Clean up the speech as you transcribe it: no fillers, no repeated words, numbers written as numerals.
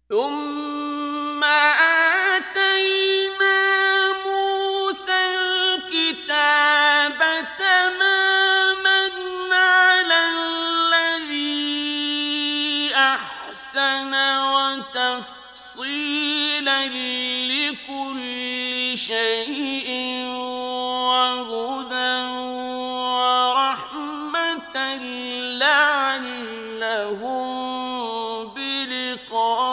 ثم آتينا موسى الكتاب تماما على الذي أحسن وتفصيلا لكل شيء وهدى ورحمة لعلهم بلقاء